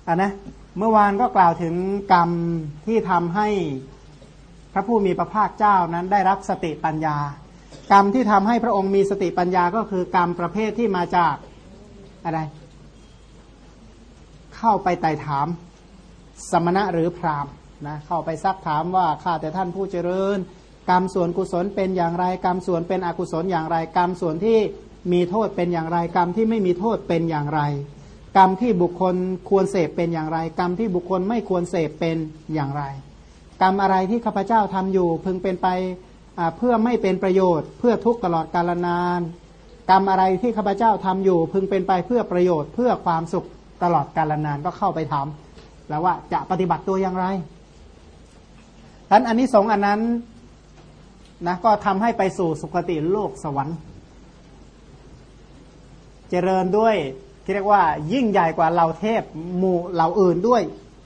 นะเมื่อวานก็กล่าวถึงกรรมที่ทำให้พระผู้มีพระภาคเจ้านั้นได้รับสติปัญญากรรมที่ทำให้พระองค์มีสติปัญญาก็คือกรรมประเภทที่มาจากอะไรเข้าไปไต่ถามสมณะหรือพราหมณ์นะเข้าไปซักถามว่าข้าแต่ท่านผู้เจริญกรรมส่วนกุศลเป็นอย่างไรกรรมส่วนเป็นอกุศลอย่างไรกรรมส่วนที่มีโทษเป็นอย่างไรกรรมที่ไม่มีโทษเป็นอย่างไรกรรมที่บุคคลควรเสพเป็นอย่างไรกรรมที่บุคคลไม่ควรเสพเป็นอย่างไรกรรมอะไรที่ข้าพเจ้าทำอยู่พึงเป็นไปเพื่อไม่เป็นประโยชน์เพื่อทุกข์ตลอดกาลนานกรรมอะไรที่ข้าพเจ้าทำอยู่พึงเป็นไปเพื่อประโยชน์เพื่อความสุขตลอดกาลนานก็เข้าไปถามแล้วว่าจะปฏิบัติตัวอย่างไรท่านอานิสงส์อันนั้นนะก็ทำให้ไปสู่สุคติโลกสวรรค์เจริญด้วยที่เรียกว่ายิ่งใหญ่กว่าเหล่าเทพหมู่เหล่าอื่นด้วย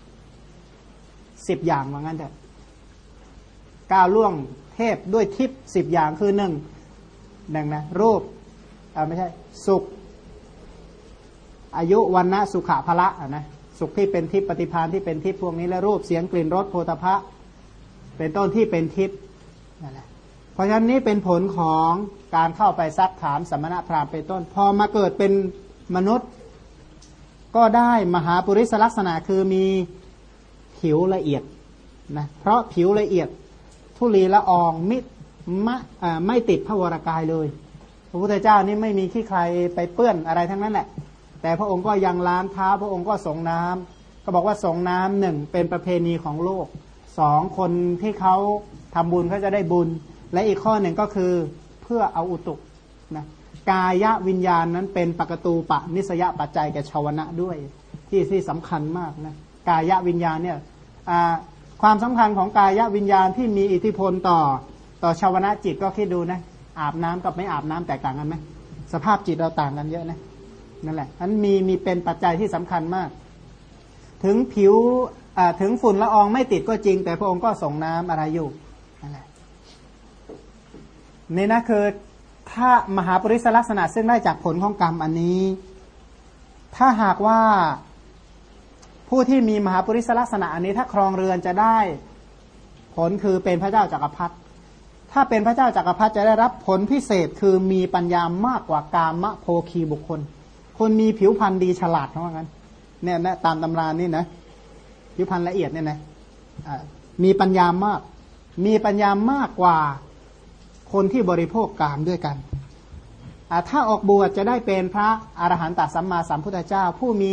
10อย่างว่างั้นเถอะก้าวล่วงเทพด้วยทิพย์10อย่างคือ1ดังนะรูปไม่ใช่สุขอายุวันนะสุขะพละนะสุขที่เป็นทิพย์ปฏิภาณที่เป็นทิพย์พวกนี้และรูปเสียงกลิ่นรสโผฏฐัพพะเป็นต้นที่เป็นทิพย์นั่นแหละเพราะฉะนั้นนี้เป็นผลของการเข้าไปซักถามสมณพราหมณ์เป็นต้นพอมาเกิดเป็นมนุษย์ก็ได้มหาปุริสลักษณะคือมีผิวละเอียดนะเพราะผิวละเอียดทุลีละอองไม่ติดพระวรกายเลยพระพุทธเจ้านี่ไม่มีขี้ใครไปเปื้อนอะไรทั้งนั้นแหละแต่พระองค์ก็ยังล้างเท้าพระองค์ก็ส่งน้ำก็บอกว่าส่งน้ำ1เป็นประเพณีของโลก2คนที่เขาทำบุญเขาจะได้บุญและอีกข้อหนึ่งก็คือเพื่อเอาอุตุนะกายวิญญาณนั้นเป็นปกตูปะนิสยปัจจัยแก่ชาวนะด้วยที่สำคัญมากนะกายวิญญาณเนี่ยความสำคัญของกายวิญญาณที่มีอิทธิพลต่อชาวนะจิตก็คิดดูนะอาบน้ำกับไม่อาบน้ำแตกต่างกันไหมสภาพจิตเราต่างกันเยอะนะนั่นแหละนั้นมีเป็นปัจจัยที่สำคัญมากถึงผิวถึงฝุ่นละอองไม่ติดก็จริงแต่พระองค์ก็ส่งน้ำอะไรอยู่นั่นแหละนี่นะคือถ้ามหาปริศลักษณะซึ่งได้จากผลของกรรมอันนี้ถ้าหากว่าผู้ที่มีมหาปริศลักษณะอันนี้ถ้าครองเรือนจะได้ผลคือเป็นพระเจ้าจักรพรรดิถ้าเป็นพระเจ้าจักรพรรดิจะได้รับผลพิเศษคือมีปัญญามากกว่ากามโภคีบุคคลคนมีผิวพรรณดีฉลาดเขาว่างั้นเนี่ยนะตามตำรานี่นะผิวพรรณละเอียดเนี่ยนะมีปัญญามากมีปัญญามากกว่าคนที่บริโภคกามด้วยกันถ้าออกบวชจะได้เป็นพระอรหันตสัมมาสัมพุทธเจ้าผู้มี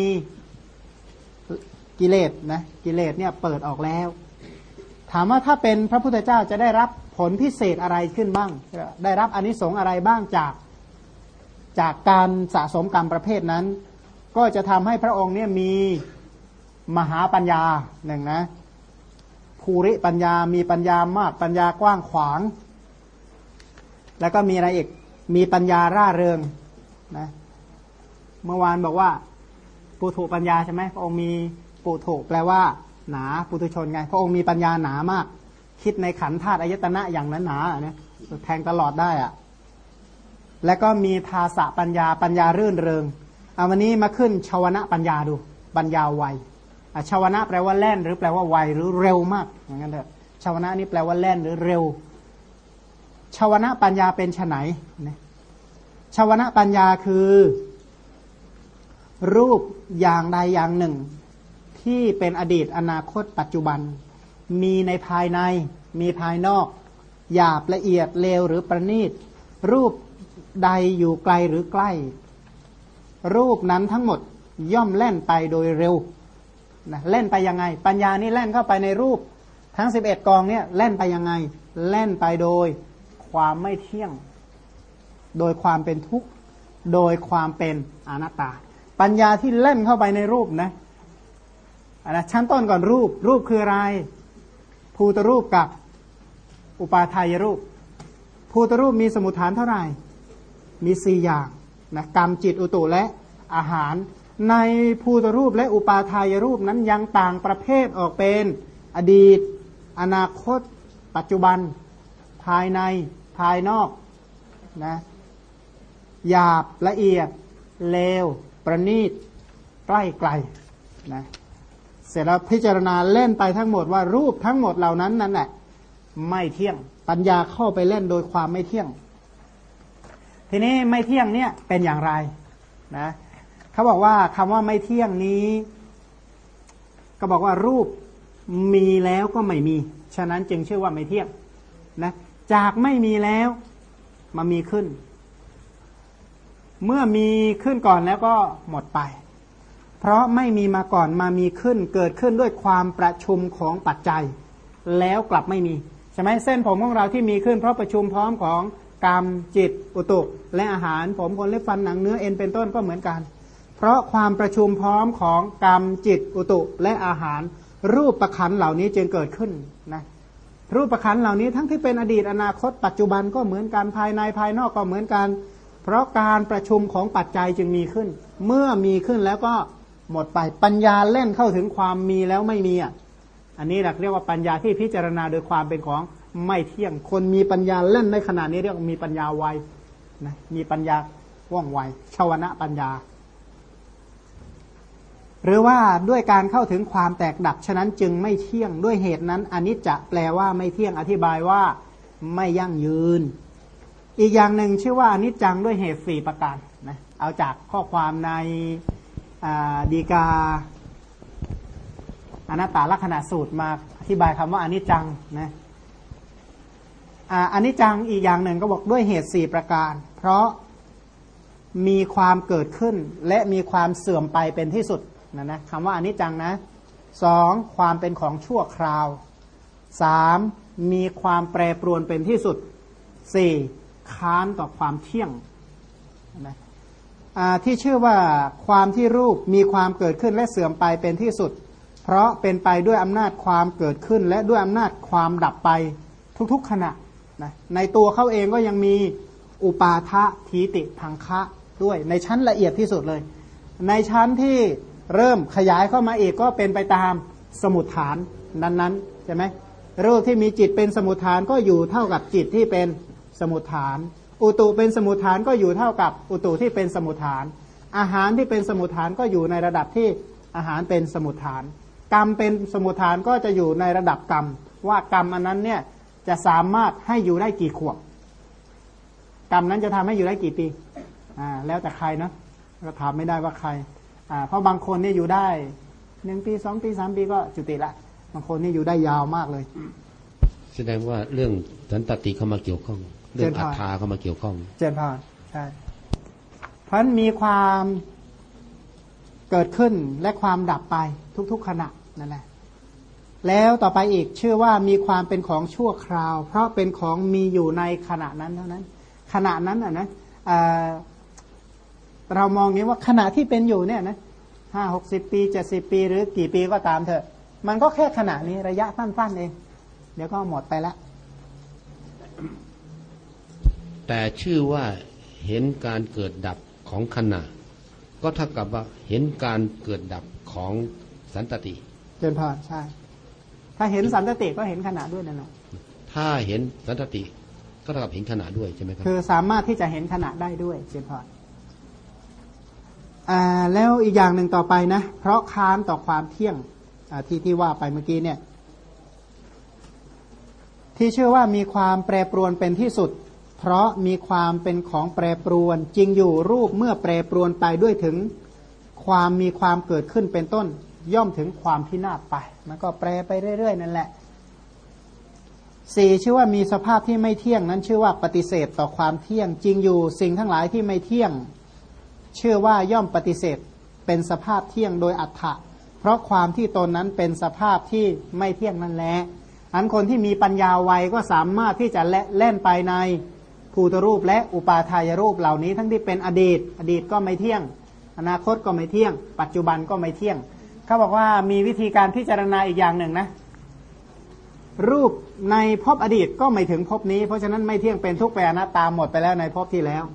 กิเลสนะกิเลสเนี่ยเปิดออกแล้วถามว่าถ้าเป็นพระพุทธเจ้าจะได้รับผลพิเศษอะไรขึ้นบ้างได้รับอานิสงส์อะไรบ้างจากการสะสมกรรมประเภทนั้นก็จะทำให้พระองค์เนี่ยมีมหาปัญญาหนึ่งนะภูริปัญญามีปัญญามากปัญญากว้างขวางแล้วก็มีอะไรอีกมีปัญญาร่าเริงนะเมื่อวานบอกว่าปุถุปัญญาใช่ไหมพระองค์มีปุถุแปลว่าหนาปุถุชนไงพระองค์มีปัญญาหนามากคิดในขันธ์ธาตุอายตนะอย่างนั้นหนาเนี่ยแทงตลอดได้อะแล้วก็มีทาสะปัญญาปัญญารื่นเริงเอาวันนี้มาขึ้นชาวนะปัญญาดูปัญญาไวชาวนะแปลว่าแล่นหรือแปลว่าไวหรือเร็วมากอย่างนั้นเถอะชาวนะนี่แปลว่าแล่นหรือเร็วชาวนะปัญญาเป็นไฉนชาวนะปัญญาคือรูปอย่างใดอย่างหนึ่งที่เป็นอดีตอนาคตปัจจุบันมีในภายในมีภายนอกหยาบละเอียดเลวหรือประณีตรูปใดอยู่ไกลหรือใกล้รูปนั้นทั้งหมดย่อมแล่นไปโดยเร็วนะเล่นไปยังไงปัญญานี่แล่นเข้าไปในรูปทั้ง11กองเนี่ยแล่นไปยังไงแล่นไปโดยความไม่เที่ยงโดยความเป็นทุกข์โดยความเป็นอนัตตาปัญญาที่เล่นเข้าไปในรูปนะชั้นต้นก่อนรูปคืออะไรภูตรูปกับอุปาทายรูปภูตรูปมีสมุฏฐานเท่าไหร่มี4อย่างนะกรรมจิตอุตุและอาหารในภูตรูปและอุปาทายรูปนั้นยังต่างประเภทออกเป็นอดีตอนาคตปัจจุบันภายในภายนอกนะหยาบละเอียดเลวประณีตใกล้ไกลนะเสร็จแล้วพิจารณาเล่นไปทั้งหมดว่ารูปทั้งหมดเหล่านั้นนั่นแหละไม่เที่ยงปัญญาเข้าไปเล่นโดยความไม่เที่ยงทีนี้ไม่เที่ยงเนี่ยเป็นอย่างไรนะเขาบอกว่าคำว่าไม่เที่ยงนี้ก็บอกว่ารูปมีแล้วก็ไม่มีฉะนั้นจึงชื่อว่าไม่เที่ยงนะจากไม่มีแล้วมามีขึ้นเมื่อมีขึ้นก่อนแล้วก็หมดไปเพราะไม่มีมาก่อนมามีขึ้นเกิดขึ้นด้วยความประชุมของปัจจัยแล้วกลับไม่มีใช่ไหมเส้นผมของเราที่มีขึ้นเพราะประชุมพร้อมของกรรมจิตอุตุและอาหารผมขนเล็บฟันหนังเนื้อเอ็นเป็นต้นก็เหมือนกันเพราะความประชุมพร้อมของกรรมจิตอุตุและอาหารรูปประขันเหล่านี้จึงเกิดขึ้นนะรูปประขันเหล่านี้ทั้งที่เป็นอดีตอนาคตปัจจุบันก็เหมือนกันภายในภายนอกก็เหมือนกันเพราะการประชุมของปัจจัยจึงมีขึ้นเมื่อมีขึ้นแล้วก็หมดไปปัญญาเล่นเข้าถึงความมีแล้วไม่มีอันนี้เรียกว่าปัญญาที่พิจารณาโดยความเป็นของไม่เที่ยงคนมีปัญญาเล่นในขณะนี้เรียกว่ามีปัญญาไวนะมีปัญญาว่องไวชวนะปัญญาหรือว่าด้วยการเข้าถึงความแตกดับฉะนั้นจึงไม่เที่ยงด้วยเหตุนั้นอนิจจะแปลว่าไม่เที่ยงอธิบายว่าไม่ยั่งยืนอีกอย่างหนึ่งชื่อว่าอนิจจังด้วยเหตุ4ประการนะเอาจากข้อความในดีกาอนัตตลักษณะสูตรมาอธิบายคำว่าอนิจจังนะอนิจจังอีกอย่างหนึ่งก็บอกด้วยเหตุ4ประการเพราะมีความเกิดขึ้นและมีความเสื่อมไปเป็นที่สุดนะคำว่าอนิจจังนะ2ความเป็นของชั่วคราว3มีความแปรปรวนเป็นที่สุด4ค้านต่อความเที่ยงนะที่ชื่อว่าความที่รูปมีความเกิดขึ้นและเสื่อมไปเป็นที่สุดเพราะเป็นไปด้วยอำนาจความเกิดขึ้นและด้วยอำนาจความดับไปทุกๆขณะนะในตัวเขาเองก็ยังมีอุปาทะทีติพังคะด้วยในชั้นละเอียดที่สุดเลยในชั้นที่เริ่มขยายเข้ามาอีกก็เป็นไปตามสมุฏฐานนั้นๆใช่ไหมรูปที่มีจิตเป็นสมุฏฐานก็อยู่เท่ากับจิตที่เป็นสมุฏฐานอุตุเป็นสมุฏฐานก็อยู่เท่ากับอุตุที่เป็นสมุฏฐานอาหารที่เป็นสมุฏฐานก็อยู่ในระดับที่อาหารเป็นสมุฏฐานกรรมเป็นสมุฏฐานก็จะอยู่ในระดับกรรมว่ากรรมอันนั้นเนี่ยจะสามารถให้อยู่ได้กี่ขวบกรรมนั้นจะทำให้อยู่ได้กี่ปีแล้วแต่ใครนะก็ถามไม่ได้ว่าใครเพราะบางคนเนี่ยอยู่ได้1 ปี 2 ปี 3 ปีก็จุติละบางคนนี่อยู่ได้ยาวมากเลยแสดงว่าเรื่องสันตติเข้ามาเกี่ยวข้องเรื่องอัตตาเข้ามาเกี่ยวข้องเจนพานใช่เพราะมีความเกิดขึ้นและความดับไปทุกๆขณะนั่นแหละแล้วต่อไปอีกชื่อว่ามีความเป็นของชั่วคราวเพราะเป็นของมีอยู่ในขณะนั้นเท่านั้นขณะนั้นนะเรามองอย่างนี้ว่าขณะที่เป็นอยู่เนี่ยนะ50-60 ปี70 ปีหรือกี่ปีก็ตามเถอะมันก็แค่ขณะนี้ระยะสั้นๆเองเดี๋ยวก็หมดไปแล้วแต่ชื่อว่าเห็นการเกิดดับของขณะก็เท่ากับว่าเห็นการเกิดดับของสันตติเจนพรใช่ถ้าเห็นสันตติก็เห็นขณะด้วยนั่นแหละถ้าเห็นสันตติก็เท่ากับเห็นขณะด้วยใช่ไหมครับคือสามารถที่จะเห็นขณะได้ด้วยเจนพรแล้วอีกอย่างหนึ่งต่อไปนะเพราะค้านต่อความเที่ยงที่ว่าไปเมื่อกี้เนี่ยที่เชื่อว่ามีความแปรปรวนเป็นที่สุดเพราะมีความเป็นของแปรปรวนจริงอยู่รูปเมื่อแปรปรวนไปด้วยถึงความมีความเกิดขึ้นเป็นต้นย่อมถึงความพินาศไปมันก็แปรไปเรื่อยๆนั่นแหละ4ชื่อว่ามีสภาพที่ไม่เที่ยงนั้นชื่อว่าปฏิเสธต่อความเที่ยงจริงอยู่สิ่งทั้งหลายที่ไม่เที่ยงเชื่อว่าย่อมปฏิเสธเป็นสภาพเที่ยงโดยอัตถะเพราะความที่ตนนั้นเป็นสภาพที่ไม่เที่ยงนั่นแหละอันคนที่มีปัญญาไวก็สามารถที่จะเล่นไปในภูตรูปและอุปาทายรูปเหล่านี้ทั้งที่เป็นอดีตก็ไม่เที่ยงอนาคตก็ไม่เที่ยงปัจจุบันก็ไม่เที่ยงเขาบอกว่ามีวิธีการพิจารณาอีกอย่างหนึ่งนะรูปในภพอดีตก็ไม่ถึงภพนี้เพราะฉะนั้นไม่เที่ยงเป็นทุกข์เป็นอนัตตาหมดไปแล้วในภพที่แล้ว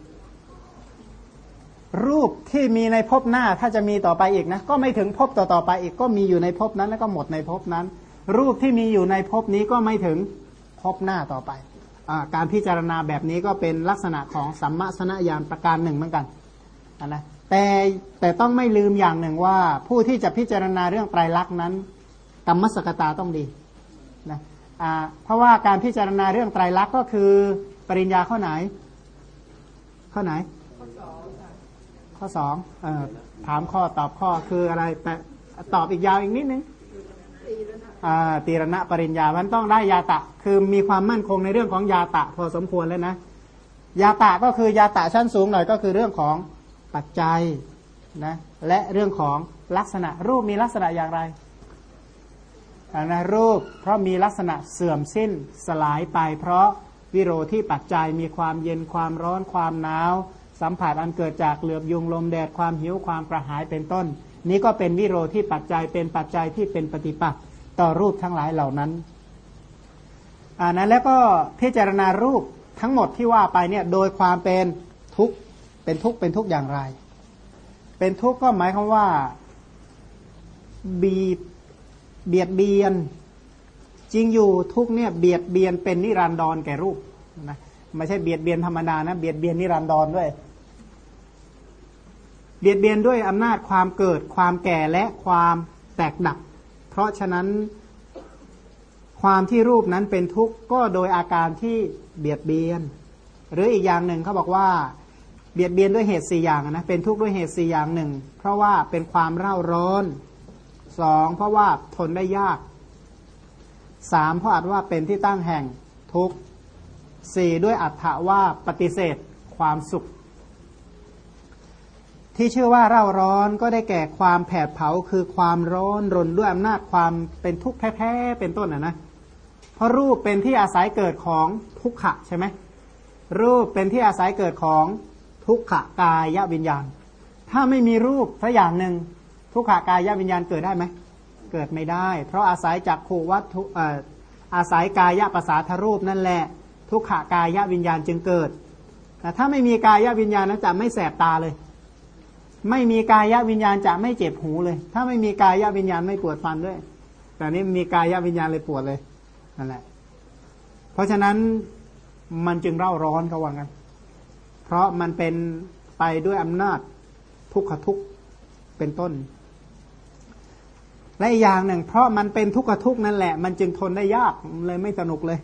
รูปที่มีในภพหน้าถ้าจะมีต่อไปอีกนะก็ไม่ถึงภพต่อไปอีกก็มีอยู่ในภพนั้นแล้วก็หมดในภพนั้นรูปที่มีอยู่ในภพนี้ก็ไม่ถึงภพหน้าต่อไปการพิจารณาแบบนี้ก็เป็นลักษณะของสัมมาสนญาณประการหนึ่งเหมือนกันนะแต่ต้องไม่ลืมอย่างหนึ่งว่าผู้ที่จะพิจารณาเรื่องไตรลักษณ์นั้นกรรมสกตาต้องดีนะเพราะว่าการพิจารณาเรื่องไตรลักษณ์ก็คือปริญญาข้อไหนข้อสองถามข้อตอบข้อคืออะไรแต่ตอบอีกยาวอีกนิดนึงตีรณะปริญญามันต้องได้ยาตะคือมีความมั่นคงในเรื่องของยาตะพอสมควรแล้วนะยาตะก็คือยาตะชั้นสูงหน่อยก็คือเรื่องของปัจจัยนะและเรื่องของลักษณะรูปมีลักษณะอย่างไรนะรูปเพราะมีลักษณะเสื่อมสิ้นสลายไปเพราะวิโรธที่ปัจจัยมีความเย็นความร้อนความหนาวสัมผัสอันเกิดจากเหลือบยุงลมแดดความหิวความกระหายเป็นต้นนี้ก็เป็นวิโรธที่ปัจจัยเป็นปัจจัยที่เป็นปฏิปักษ์ต่อรูปทั้งหลายเหล่านั้นนั้นแล้วก็พิจารณารูปทั้งหมดที่ว่าไปเนี่ยโดยความเป็นทุกข์เป็นทุกข์อย่างไรเป็นทุกข์ก็หมายความว่าเบียดเบียนจริงอยู่ทุกข์เนี่ยเบียดเบียนเป็นนิรันดรแก่รูปนะไม่ใช่เบียดเบียนธรรมดานะเบียดเบียนนิรันดรด้วยเบียดเบียนด้วยอำนาจความเกิดความแก่และความแตกดับเพราะฉะนั้นความที่รูปนั้นเป็นทุกข์ก็โดยอาการที่เบียดเบียนหรืออีกอย่างหนึ่งเขาบอกว่าเบียดเบียนด้วยเหตุ4อย่างนะเป็นทุกข์ด้วยเหตุ4อย่างหนึ่งเพราะว่าเป็นความเร่าร้อน2เพราะว่าทนได้ยาก3เพราะอาจว่าเป็นที่ตั้งแห่งทุกข์4ด้วยอัตถะว่าปฏิเสธความสุขที่ชื่อว่าเร่าร้อนก็ได้แก่ความแผดเผาคือความร้อนรนด้วยอำนาจความเป็นทุกข์แท้ๆเป็นต้นนะเพราะรูปเป็นที่อาศัยเกิดของทุกขะใช่ไหมรูปเป็นที่อาศัยเกิดของทุกขกายวิญญาณถ้าไม่มีรูปสักอย่างหนึ่งทุกขกายวิญญาณเกิดได้ไหมเกิดไม่ได้เพราะอาศัยจักขุวัตถุอาศัยกายประสาทรูปนั่นแหละทุกขกายวิญญาณจึงเกิดแต่ถ้าไม่มีกายวิญญาณนั้นจะไม่แสบตาเลยไม่มีกายวิญญาณจะไม่เจ็บหูเลยถ้าไม่มีกายวิญญาณไม่ปวดฟันด้วยแต่นี้มีกายวิญญาณเลยปวดเลยนั่นแหละเพราะฉะนั้นมันจึงเร่าร้อนเขาว่างั้นเพราะมันเป็นไปด้วยอำนาจทุกขทุกข์เป็นต้นและอีกอย่างหนึ่งเพราะมันเป็นทุกขทุกข์นั่นแหละมันจึงทนได้ยากเลยไม่สนุกเลย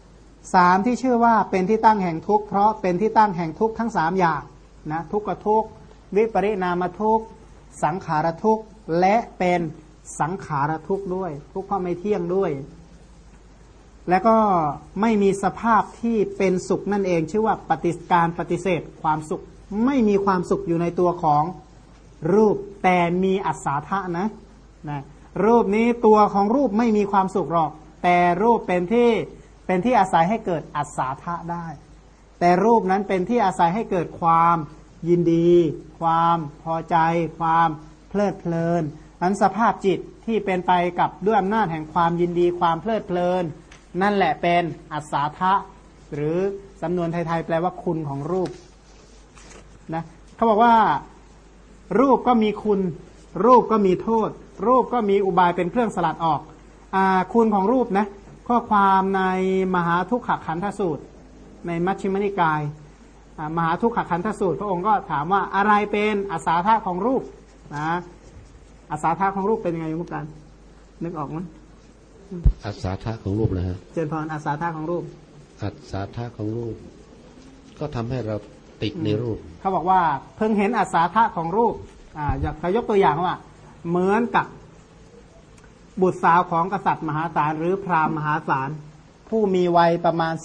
3ที่ชื่อว่าเป็นที่ตั้งแห่งทุกข์เพราะเป็นที่ตั้งแห่งทุกข์ทั้ง3อย่างนะทุกขทุกข์วิปริณามทุกข์สังขารทุกข์และเป็นสังขารทุกข์ด้วยทุกข์เพราะไม่เที่ยงด้วยและก็ไม่มีสภาพที่เป็นสุขนั่นเองชื่อว่าการปฏิเสธความสุขไม่มีความสุขอยู่ในตัวของรูปแต่มีอัศทะนะรูปนี้ตัวของรูปไม่มีความสุขหรอกแต่รูปเป็นที่อาศัยให้เกิดอัศทะได้แต่รูปนั้นเป็นที่อาศัยให้เกิดความยินดีความพอใจความเพลิดเพลินนั้นสภาพจิตที่เป็นไปกับด้วยอำนาจแห่งความยินดีความเพลิดเพลินนั่นแหละเป็นอัศทะหรือสำนวนไทยๆแปลว่าคุณของรูปนะเขาบอกว่ารูปก็มีคุณรูปก็มีโทษรูปก็มีอุบายเป็นเครื่องสลัดออกคุณของรูปนะข้อความในมหาทุกขขันธสูตรในมัชฌิมนิกายมหาทุกขขันธสูตรพระองค์ก็ถามว่าอะไรเป็นอัศทะของรูปนะอัศทะของรูปเป็นยังไงมุกการนึกออกมั้ยอัศทะของรูปนะฮะเจริญพรอัศทะของรูปอัศทะของรูปก็ทำให้เราติดในรูปเขาบอกว่าเพิ่งเห็นอัศทะของรูปอยากยกตัวอย่างว่าเหมือนกับบุตรสาวของกษัตริย์มหาศาลหรือพราหมณ์มหาศาลผู้มีวัยประมาณ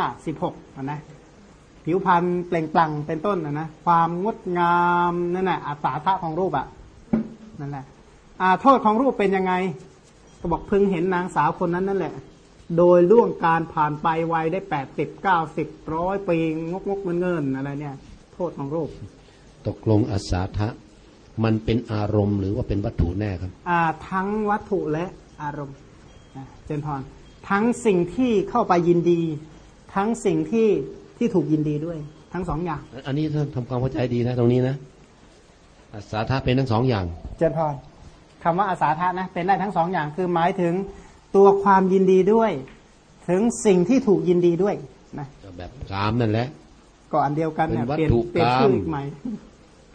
15-16นะผิวพรรณเปล่งปลั่งเป็นต้นนะความงดงามนั่นแหละอัศทะของรูปนั่นแหละโทษของรูปเป็นยังไงก็บอกพึงเห็นนางสาวคนนั้นนั่นแหละโดยล่วงการผ่านไปวัยได้80-90-100 ปีงกเงินอะไรเนี่ยโทษของรูปตกลงอัศทะมันเป็นอารมณ์หรือว่าเป็นวัตถุแน่ครับทั้งวัตถุและอารมณ์เจนพรทั้งสิ่งที่เข้าไปยินดีทั้งสิ่งที่ถูกยินดีด้วยทั้ง2อย่างอันนี้ท่านทำความเข้าใจดีนะตรงนี้นะอัศทะเป็นทั้ง2อย่างเจนพรคำว่าอัศทะนะเป็นได้ทั้ง2อย่างคือหมายถึงตัวความยินดีด้วยถึงสิ่งที่ถูกยินดีด้วยนะแบบกามนั่นแหละก็อันเดียวกันเนี่ยเปลี่ยนชื่ออีกใหม่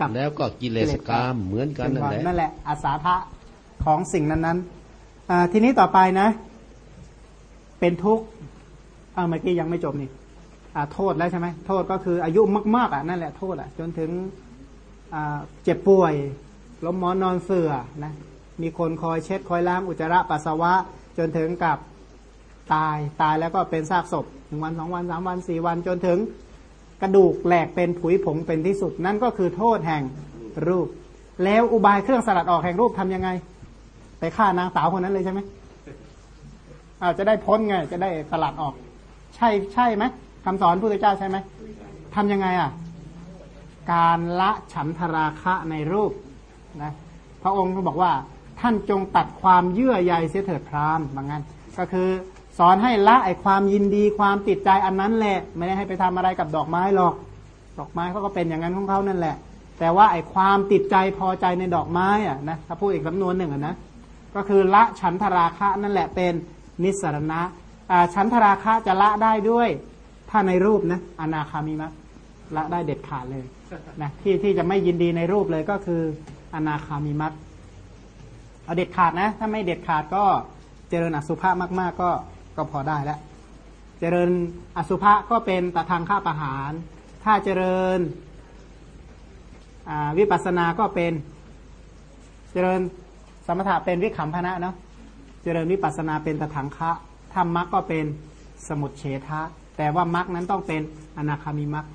กับแล้วก็กิเลสกามเหมือนกันนั่นแหละอาสาทะของสิ่งนั้นๆทีนี้ต่อไปนะเป็นทุกข์เมื่อกี้ยังไม่จบนี่โทษแล้วใช่ไหมโทษก็คืออายุมากๆนั่นแหละโทษจนถึงเจ็บป่วยล้มหมอนนอนเสื่อนะมีคนคอยเช็ดคอยล้างอุจจาระปัสสาวะจนถึงกับตายแล้วก็เป็นซากศพ1 วัน2 วัน3 วัน4 วันจนถึงกระดูกแหลกเป็นผุยผงเป็นที่สุดนั่นก็คือโทษแห่งรูปแล้วอุบายเครื่องสลัดออกแห่งรูปทำยังไงไปฆ่านางสาวคนนั้นเลยใช่ไหมจะได้พ้นไงจะได้สลัดออกใช่ไหมคำสอนพระพุทธเจ้าใช่ไหมทำยังไงการละฉันทราคะในรูปนะพระองค์ก็บอกว่าท่านจงตัดความเยื่อใยเสียเถิดพราหมณ์บางงั้นก็คือสอนให้ละไอความยินดีความติดใจอันนั้นแหละไม่ได้ให้ไปทำอะไรกับดอกไม้หรอกดอกไม้เขาก็เป็นอย่างนั้นของเขานั่นแหละแต่ว่าไอความติดใจพอใจในดอกไม้นะถ้าพูดอีกสำนวนหนึ่งนะก็คือละฉันทราคะนั่นแหละเป็นนิสรณะฉันทราคะจะละได้ด้วยถ้าในรูปนะอนาคามิมัคละได้เด็ดขาดเลยนะที่จะไม่ยินดีในรูปเลยก็คืออนาคามิมัคเอาเด็ดขาดนะถ้าไม่เด็ดขาดก็เจริญอสุภะมากๆก็พอได้แล้วเจริญอสุภะก็เป็นตทางฆ่าประหารถ้าเจริญวิปัสสนาก็เป็นเจริญสมถะเป็นวิคัมภนะเนาะเจริญวิปัสสนาเป็นตถังคะธรรมะก็เป็นสมุจเฉทะแต่ว่ามรรคนั้นต้องเป็นอนาคามิมรรค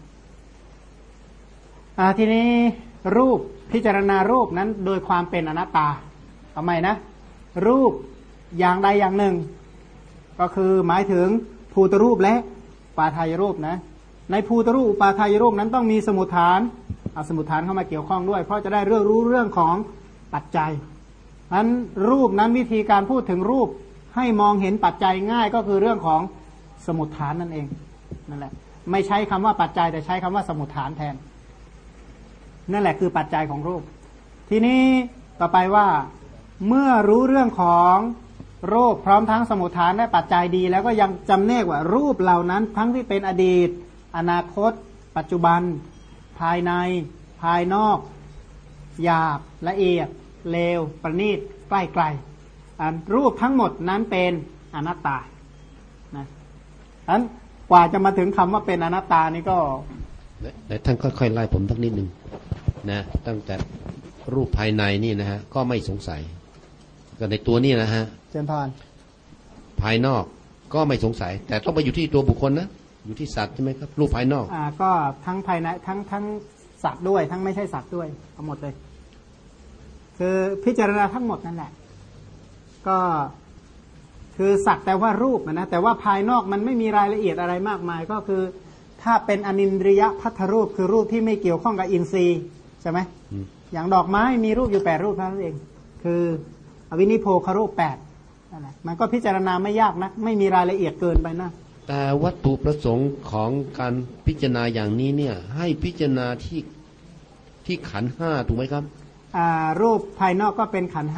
ทีนี้รูปพิจารณารูปนั้นโดยความเป็นอนัตตาเอาใหม่นะรูปอย่างใดอย่างหนึ่งก็คือหมายถึงภูตรูปและปาทายรูปนะในภูตรูปปาทายรูปนั้นต้องมีสมุฏฐานเอาสมุฏฐานเข้ามาเกี่ยวข้องด้วยเพราะจะได้รู้เรื่องของปัจจัยนั้นรูปนั้นวิธีการพูดถึงรูปให้มองเห็นปัจจัยง่ายก็คือเรื่องของสมุฏฐานนั่นเองนั่นแหละไม่ใช้คำว่าปัจจัยแต่ใช้คำว่าสมุฏฐานแทนนั่นแหละคือปัจจัยของรูปทีนี้ต่อไปว่าเมื่อรู้เรื่องของรูปพร้อมทั้งสมุฏฐานและปัจจัยดีแล้วก็ยังจำแนกว่ารูปเหล่านั้นทั้งที่เป็นอดีตอนาคตปัจจุบันภายในภายนอกหยาบละเอียดเลวประณีตใกล้ไกลรูปทั้งหมดนั้นเป็นอนัตตานะอันกว่าจะมาถึงคำว่าเป็นอนัตตานี่ก็แต่ท่านค่อยๆไล่ผมสักนิดนึงนะตั้งแต่รูปภายในนี่นะฮะก็ไม่สงสัยก็ในตัวนี้นะฮะเจริญพรภายนอกก็ไม่สงสัยแต่ต้องไปอยู่ที่ตัวบุคคลนะอยู่ที่สัตว์ใช่ไหมครับรูปภายนอกก็ทั้งภายในทั้งสัตว์ด้วยทั้งไม่ใช่สัตว์ด้วยทั้งหมดเลยคือพิจารณาทั้งหมดนั่นแหละก็คือสักแต่ว่ารูปนะแต่ว่าภายนอกมันไม่มีรายละเอียดอะไรมากมายก็คือถ้าเป็นอนินทรียพัทธรูปคือรูปที่ไม่เกี่ยวข้องกับอินทรีย์ใช่ไหมอย่างดอกไม้มีรูปอยู่8 รูปเท่านั้นเองคืออวินิโพครูป8นั่นแหละมันก็พิจารณาไม่ยากนะไม่มีรายละเอียดเกินไปนะแต่วัตถุประสงค์ของการพิจารณาอย่างนี้เนี่ยให้พิจารณาที่ขันธ์5ถูกไหมครับรูปภายนอกก็เป็นขันธ์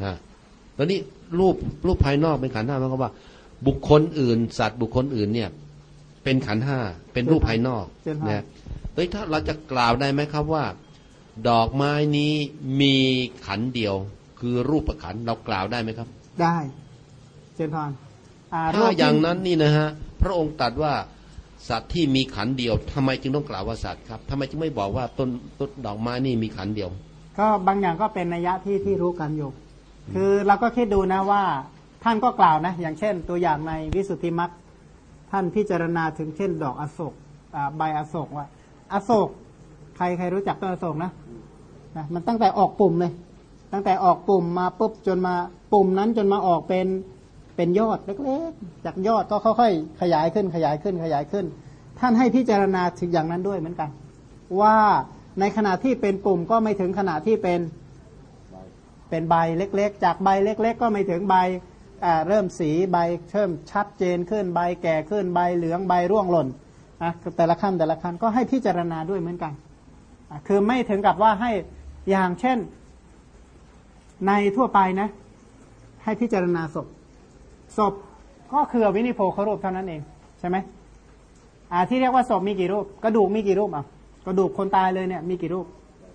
5ตอนนี้รูปภายนอกเป็นขันธ์5หมายความว่าบุคคลอื่นสัตว์บุคคลอื่นเนี่ยเป็นขันธ์5เป็นรูปภายนอกนะถ้าเราจะกล่าวได้ไหมครับว่าดอกไม้นี้มีขันธ์เดียวคือรูปขันธ์เรากล่าวได้ไหมครับได้เจนพรถ้าอย่างนั้นนี่นะฮะพระองค์ตรัสว่าสัตว์ที่มีขันธ์เดียวทำไมจึงต้องกล่าวว่าสัตว์ครับทำไมจึงไม่บอกว่าต้นดอกไม้นี่มีขันธ์เดียวก็บางอย่างก็เป็นนัยยะที่รู้กันอยู่คือเราก็คิดดูนะว่าท่านก็กล่าวนะอย่างเช่นตัวอย่างในวิสุทธิมรรคท่านพิจารณาถึงเช่นดอกอโศกใบอโศกว่าอโศกใครรู้จักต้นอโศกนะมันตั้งแต่ออกปุ่มเลยตั้งแต่ออกปุ่มมาปุ๊บจนมาปุ่มนั้นจนมาออกเป็นยอดเล็กๆจากยอดก็ค่อยๆขยายขึ้นท่านให้พิจารณาถึงอย่างนั้นด้วยเหมือนกันว่าในขณะที่เป็นปุ่มก็ไม่ถึงขณะที่เป็นใบเล็กๆจากใบเล็กๆก็ไม่ถึงใบเริ่มสีใบเริ่มชัดเจนขึ้นใบแก่ขึ้นใบเหลืองใบร่วงหล่นแต่ละขั้นก็ให้พิจารณาด้วยเหมือนกันคือไม่ถึงกับว่าให้อย่างเช่นในทั่วไปนะให้พิจารณาศพก็คือวินิโพครูปเท่านั้นเองใช่ไหมที่เรียกว่าศพมีกี่รูปกระดูกมีกี่รูปกระดูกคนตายเลยเนี่ยมีกี่รูป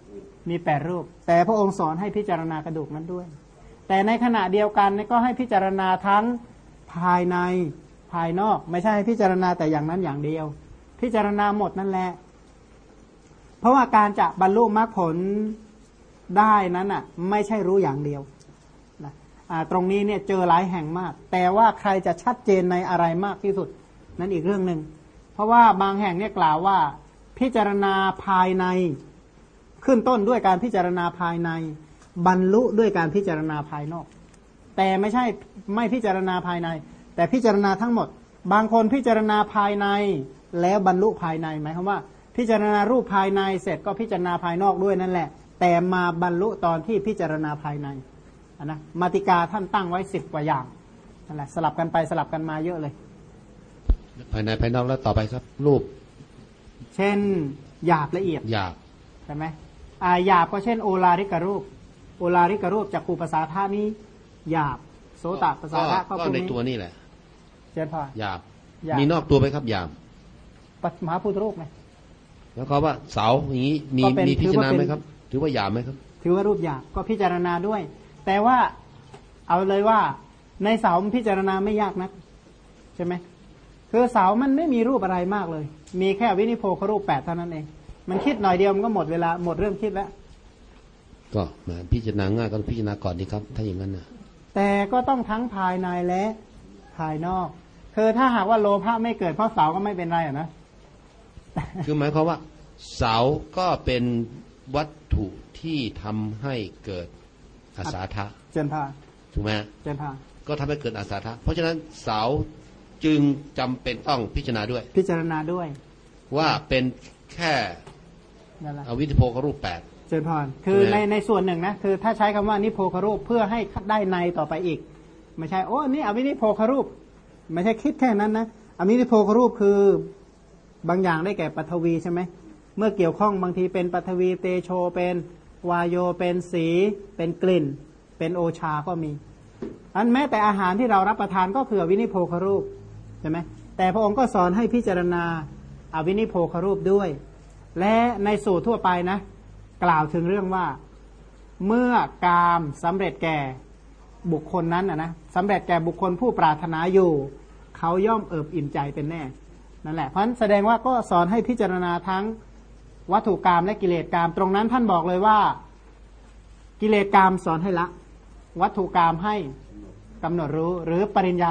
มี8รูปแต่พระองค์สอนให้พิจารณากระดูกนั้นด้วยแต่ในขณะเดียวกันก็ให้พิจารณาทั้งภายในภายนอกไม่ใช่ให้พิจารณาแต่อย่างนั้นอย่างเดียวพิจารณาหมดนั่นแหละเพราะว่าการจะบรรลุมรรคผลได้นั้นอ่ะไม่ใช่รู้อย่างเดียวนะตรงนี้เนี่ยเจอหลายแห่งมากแต่ว่าใครจะชัดเจนในอะไรมากที่สุดนั่นอีกเรื่องหนึ่งเพราะว่าบางแห่งเนี่ยกล่าวว่าพิจารณาภายในขึ้นต้นด้วยการพิจารณาภายในบรรลุด้วยการพิจารณาภายนอกแต่ไม่ใช่ไม่พิจารณาภายในแต่พิจารณาทั้งหมดบางคนพิจารณาภายในแล้วบรรลุภายในหมายความว่าพิจารณารูปภายในเสร็จก็พิจารณาภายนอกด้วยนั่นแหละแต่มาบรรลุตอนที่พิจารณาภายในนะมาติกาท่านตั้งไว้10 กว่าอย่างนั่นแหละสลับกันไปสลับกันมาเยอะเลยภายในภายนอกแล้วต่อไปครับรูปเช่นหยาบละเอียดหยาบใช่ไหมหยาบก็เช่นโอลาริกรูปโอลาริกรูปจากคูภาษาท่านี้หยาบโสตภาษาท่าก็ในตัวนี่แหละเช่นพอหยาบมีนอกตัวไหมครับหยาบปัจมหาพุทธรูปไหมแล้วก็ว่าเสาอย่างนี้มีพิจารณาไหมครับถือว่าหยาบไหมครับถือว่ารูปหยาบก็พิจารณาด้วยแต่ว่าเอาเลยว่าในเสาพิจารณาไม่ยากนักใช่ไหมคือเสามันไม่มีรูปอะไรมากเลยมีแค่วินิโพครูป8เท่านั้นเองมันคิดหน่อยเดียวมันก็หมดเวลาหมดเรื่องคิดแล้วก็มาพิจารณาง่ายก็พิจารณาก่อนดีครับถ้าอย่างนั้นนะแต่ก็ต้องทั้งภายในและภายนอกคือถ้าหากว่าโลภะไม่เกิดเพราะเสาก็ไม่เป็นไรนะคือหมายความว่าเสาก็เป็นวัตถุที่ทำให้เกิดอาสาทะเจนพาถูกไหมเจนพาก็ทำให้เกิดอาสาทะเพราะฉะนั้นเสาจึงจำเป็นต้องพิจารณาด้วยพิจารณาด้วยว่าเป็นแค่อวิธิโพครูป8 เจริญพรคือในส่วนหนึ่งนะคือถ้าใช้คำว่านิโพครูปเพื่อให้ได้ในต่อไปอีกไม่ใช่โอ้นี่อวินิโพครูปไม่ใช่คิดแค่นั้นนะอวินิโพครูปคือบางอย่างได้แก่ปฐวีใช่ไหมเมื่อเกี่ยวข้องบางทีเป็นปฐวีเตโชเป็นวายโยเป็นสีเป็นกลิ่นเป็นโอชาก็มีอันแม้แต่อาหารที่เรารับประทานก็คืออวินิโพครูปใช่ไหมแต่พระองค์ก็สอนให้พิจารณาอวินิโพครูปด้วยและในสูตรทั่วไปนะกล่าวถึงเรื่องว่าเมื่อกามสำเร็จแก่บุคคลนั้นนะสำเร็จแก่บุคคลผู้ปรารถนาอยู่เขาย่อมเอิบอิ่มใจเป็นแน่นั่นแหละเพราะฉะนั้นแสดงว่าก็สอนให้พิจารณาทั้งวัตถุกามและกิเลสกามตรงนั้นท่านบอกเลยว่ากิเลสกามสอนให้ละวัตถุกามให้กำหนดรู้หรือปริญญา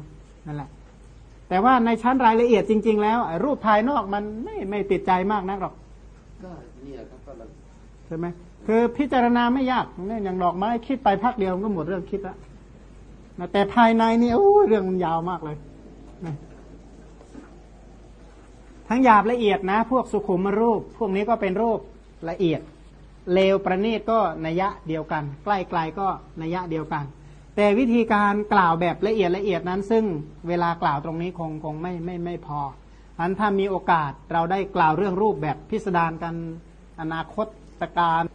3นั่นแหละแต่ว่าในชั้นรายละเอียดจริงๆแล้วรูปภายนอกมันไม่ติดใจมากนักหรอกก็นี่ครับก็ใช่ไหมคือพิจารณาไม่ยากเนี่ยอย่างดอกไม้คิดไปพักเดียวก็หมดเรื่องคิดแล้วแต่ภายในนี่เรื่องมันยาวมากเลยทั้งหยาบละเอียดนะพวกสุขุมรูปพวกนี้ก็เป็นรูปละเอียดเลวประณีตก็นัยยะเดียวกันใกล้ๆก็นัยยะเดียวกันแต่วิธีการกล่าวแบบละเอียดนั้นซึ่งเวลากล่าวตรงนี้คงไม่พออันถ้ามีโอกาสเราได้กล่าวเรื่องรูปแบบพิสดารกันอนาคตการ